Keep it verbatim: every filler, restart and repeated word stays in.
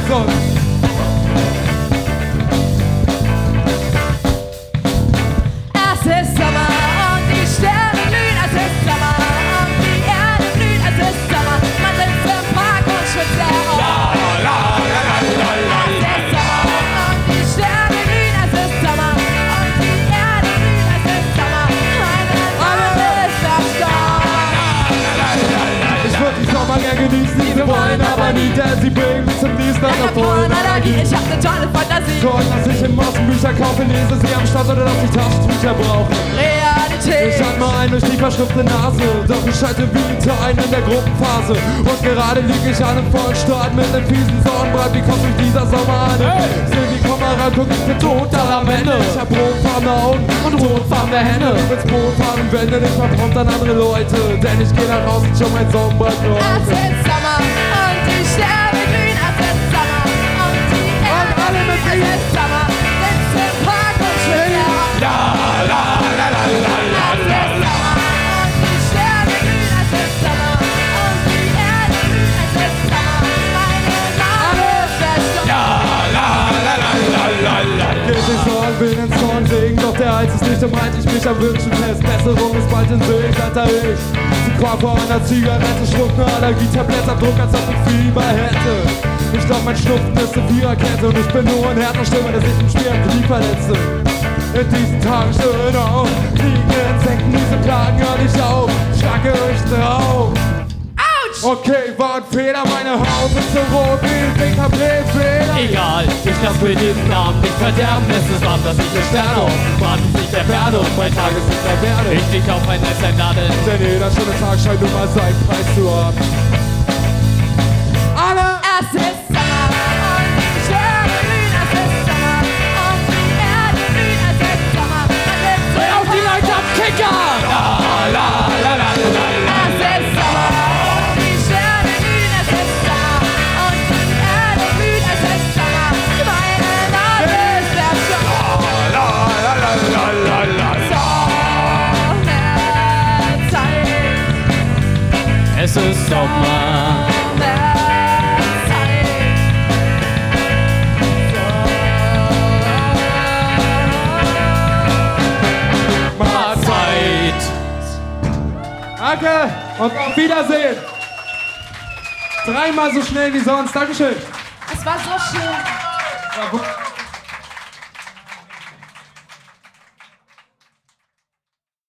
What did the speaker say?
als sonst. Es ist Sommer und die Sterne glühen, es ist Sommer und die Erde blüht, es ist Sommer, man sitzt im Park und schwitzt der Raum. Es ist Sommer und die Sterne glühen, es ist Sommer und die Erde blüht, es ist Sommer, meine Sonne ist verstorben. Ich würd die Sommer gern genießen, diese wollen aber nie, denn sie bringen mich zum nächsten Ich hab voll Allergie, ich hab ne tolle Fantasie. Toll, dass ich im Außen Bücher kaufe, lese sie am Stand oder dass ich Taschentücher brauche. Realität. Ich atme ein durch die verschnupfte Nase, doch ich schalte wieder ein in der Gruppenphase. Und gerade lieg ich an einem vollen Start mit nem fiesen Sonnenbrand. Wie kommt durch dieser Sommer an? Hey! Seh die Kamera, guck ich bin total am Ende. Ich hab rotfarbene Augen und rotfarbene Hände. Wenn's Boot fahren wende, ich mal prompt an andere Leute. Denn ich geh nach draußen schon mein Sonnenbrand für Es heute. ist Sommer und die Sterne glühen, es ist Sommer und die Erde alle mit blüht, es ist Sommer, sitzt im Park und schwimmt der Raum. La la la la la la Es ist Sommer und die Sterne glühen, es ist Sommer und die Erde blüht, es ist Sommer, meine Sonne ist verstorben. Geht ich Sorgen, bin ins Zorn singen, doch der Hals ist nicht, um halt ich mich am Wünschen fest. Besserung ist bald in Sicht, Alter, ich die Körper einer Zigarette, schluck ne Allergie-Tablettabdruck, als ob ich Fieber hätte. Ich glaub, mein Schnupfen ist eine Viererkette und ich bin nur ein härter Stürmer, der sich im Spiel am Knie verletze. In diesen Tagen schön auf, liegen Insekten, diese Plagen hör nicht auf, schlage ich drauf. Okay, war ein Fehler, meine Haut ist so rot wie ein Finger-Fehler. Egal, ich lass mir diesen Abend nicht verderben. Es ist warm, dass ich eine Sterne auf dem Brand nicht entferne und mein Tag ist nicht mehr werde. Ich leg auf ein Eis ein Nadeln. Denn jeder schöne Tag scheint nun mal seinen Preis zu haben. Alle! Es ist Sommer und die Sterne glühen, es ist Sommer und die Erde blüht, es ist Sommer, man sitzt im Auf die Leute ab, Kicker! La la la la la la. Es ist Sommer und die Sterne glühen, es ist Sommer und die Erde blüht, es ist Sommer, meine Sonne ist verstorben. La la la la la la. Sommerzeit, Es ist Sommer. Mahlzeit. Danke und auf Wiedersehen. Dreimal so schnell wie sonst. Dankeschön. Es war so schön. Ja,